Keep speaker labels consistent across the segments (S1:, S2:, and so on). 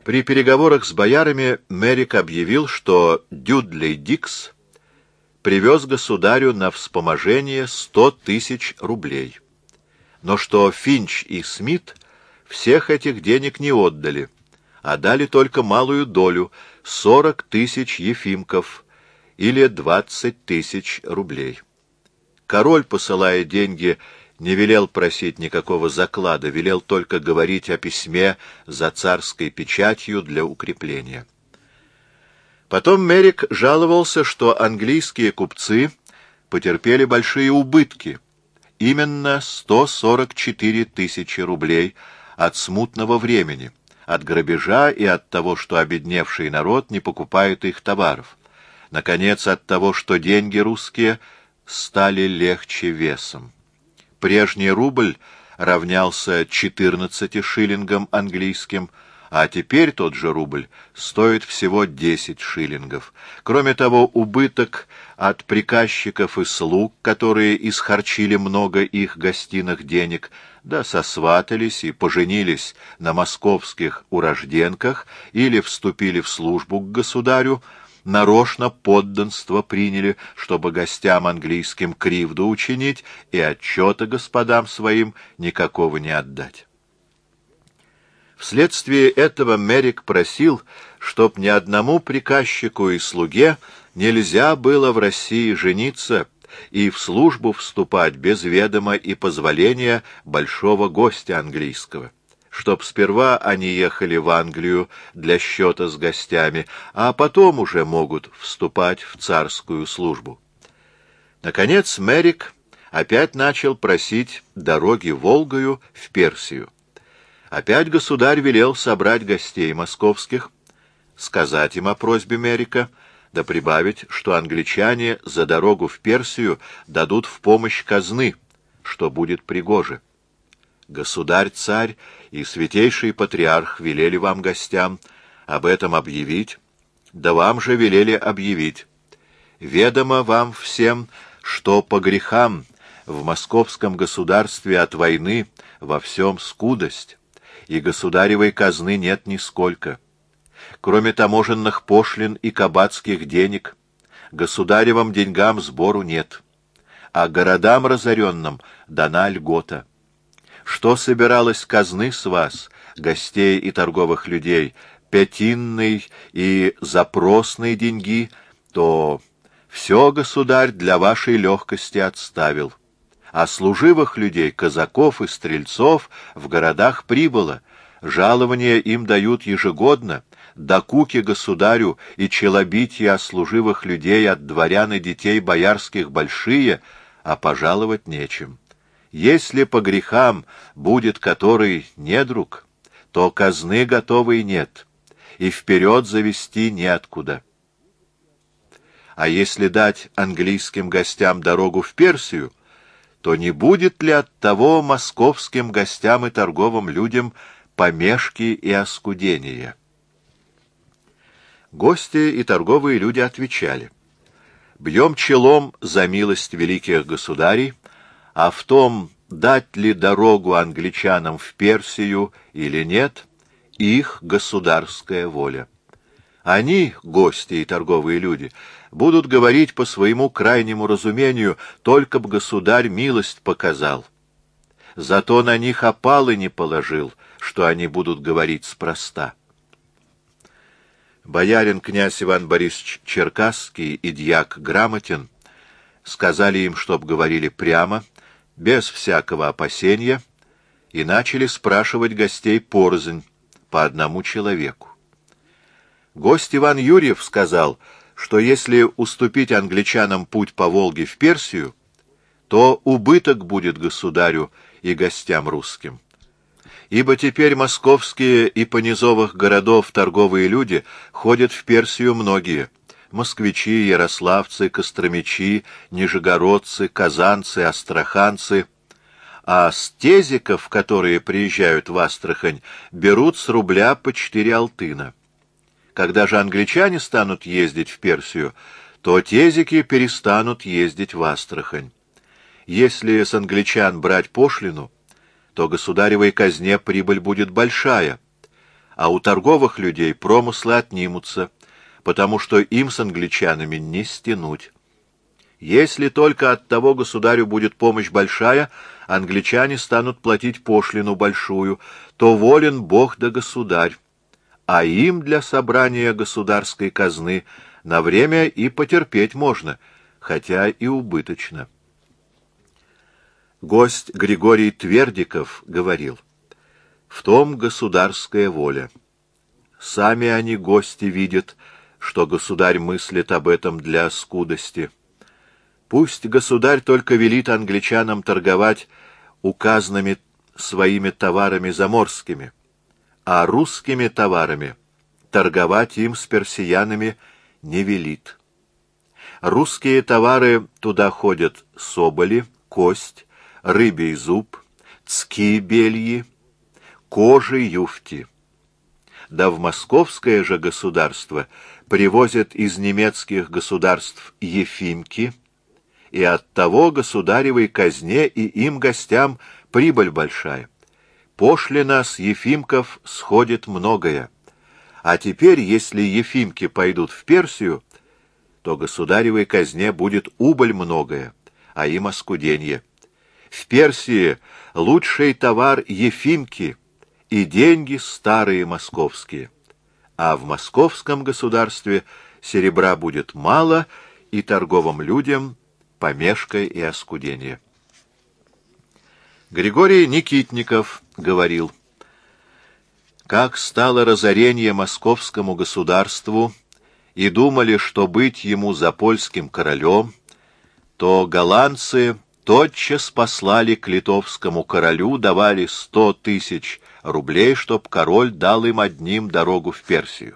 S1: При переговорах с боярами Мерик объявил, что Дюдлей Дикс привез государю на вспоможение 100 000 рублей, но что Финч и Смит всех этих денег не отдали, а дали только малую долю — 40 000 ефимков или 20 000 рублей. Король, посылая деньги, не велел просить никакого заклада, велел только говорить о письме за царской печатью для укрепления. Потом Мерик жаловался, что английские купцы потерпели большие убытки, именно 144 000 рублей от смутного времени, от грабежа и от того, что обедневший народ не покупает их товаров. Наконец, от того, что деньги русские стали легче весом. Прежний рубль равнялся 14 шиллингам английским, а теперь тот же рубль стоит всего 10 шиллингов. Кроме того, убыток от приказчиков и слуг, которые исхарчили много их гостиных денег, да сосватались и поженились на московских урожденках или вступили в службу к государю, нарочно подданство приняли, чтобы гостям английским кривду учинить и отчета господам своим никакого не отдать. Вследствие этого Мерик просил, чтоб ни одному приказчику и слуге нельзя было в России жениться и в службу вступать без ведома и позволения большого гостя английского, чтоб сперва они ехали в Англию для счета с гостями, а потом уже могут вступать в царскую службу. Наконец Мерик опять начал просить дороги Волгою в Персию. Опять государь велел собрать гостей московских, сказать им о просьбе Мерика, да прибавить, что англичане за дорогу в Персию дадут в помощь казны, что будет пригоже. Государь-царь и святейший патриарх велели вам, гостям, об этом объявить, да вам же велели объявить. Ведомо вам всем, что по грехам в московском государстве от войны во всем скудость, и государевой казны нет нисколько. Кроме таможенных пошлин и кабацких денег, государевым деньгам сбору нет, а городам разоренным дана льгота. Что собиралось казны с вас, гостей и торговых людей, пятинной и запросной деньги, то все государь для вашей легкости отставил. А служивых людей, казаков и стрельцов в городах прибыло, жалования им дают ежегодно, докуки государю и челобития служивых людей от дворян и детей боярских большие, а пожаловать нечем. Если по грехам будет который недруг, то казны готовой нет, и вперед завести неоткуда. А если дать английским гостям дорогу в Персию, то не будет ли от того московским гостям и торговым людям помешки и оскудения? Гости и торговые люди отвечали: «Бьем челом за милость великих государей, а в том, дать ли дорогу англичанам в Персию или нет, их государская воля. Они, гости и торговые люди, будут говорить по своему крайнему разумению, только б государь милость показал. Зато на них опалы не положил, что они будут говорить спроста». Боярин князь Иван Борисович Черкасский и дьяк Грамотин сказали им, чтоб говорили прямо, без всякого опасения, и начали спрашивать гостей порознь, по одному человеку. Гость Иван Юрьев сказал, что если уступить англичанам путь по Волге в Персию, то убыток будет государю и гостям русским. Ибо теперь московские и понизовых городов торговые люди ходят в Персию многие: москвичи, ярославцы, костромичи, нижегородцы, казанцы, астраханцы, а с тезиков, которые приезжают в Астрахань, берут с рубля по 4 алтына. Когда же англичане станут ездить в Персию, то тезики перестанут ездить в Астрахань. Если с англичан брать пошлину, то государевой казне прибыль будет большая, а у торговых людей промыслы отнимутся, потому что им с англичанами не стянуть. Если только от того государю будет помощь большая, англичане станут платить пошлину большую, то волен Бог да государь, а им для собрания государской казны на время и потерпеть можно, хотя и убыточно. Гость Григорий Твердиков говорил: «В том государская воля. Сами они, гости, видят, что государь мыслит об этом для скудости. Пусть государь только велит англичанам торговать указанными своими товарами заморскими, а русскими товарами торговать им с персиянами не велит. Русские товары туда ходят соболи, кость, рыбий зуб, цки бельи, кожи юфти. Да в московское же государство привозят из немецких государств ефимки, и оттого государевой казне и им гостям прибыль большая. Пошлина с ефимков сходит многое. А теперь, если ефимки пойдут в Персию, то государевой казне будет убыль многое, а им оскуденье. В Персии лучший товар ефимки и деньги старые московские, а в московском государстве серебра будет мало, и торговым людям помешкой и оскудение». Григорий Никитников говорил: «Как стало разорение московскому государству, и думали, что быть ему за польским королем, то голландцы тотчас послали к литовскому королю, давали 100 000 рублей, чтоб король дал им одним дорогу в Персию.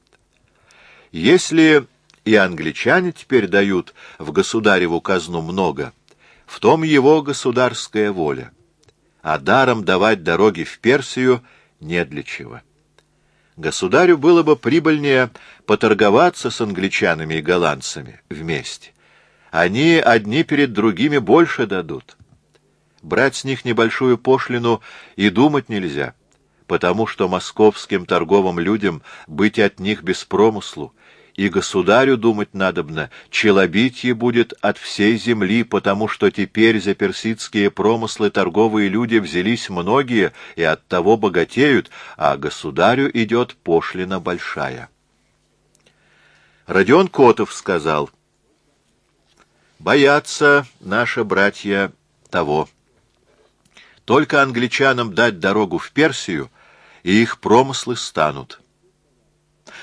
S1: Если и англичане теперь дают в государеву казну много, в том его государская воля, а даром давать дороги в Персию не для чего. Государю было бы прибыльнее поторговаться с англичанами и голландцами вместе. Они одни перед другими больше дадут. Брать с них небольшую пошлину и думать нельзя, потому что московским торговым людям быть от них без промыслу, и государю думать надобно, челобитье будет от всей земли, потому что теперь за персидские промыслы торговые люди взялись многие и оттого богатеют, а государю идет пошлина большая». Родион Котов сказал: «Боятся наши братья того. Только англичанам дать дорогу в Персию, и их промыслы станут.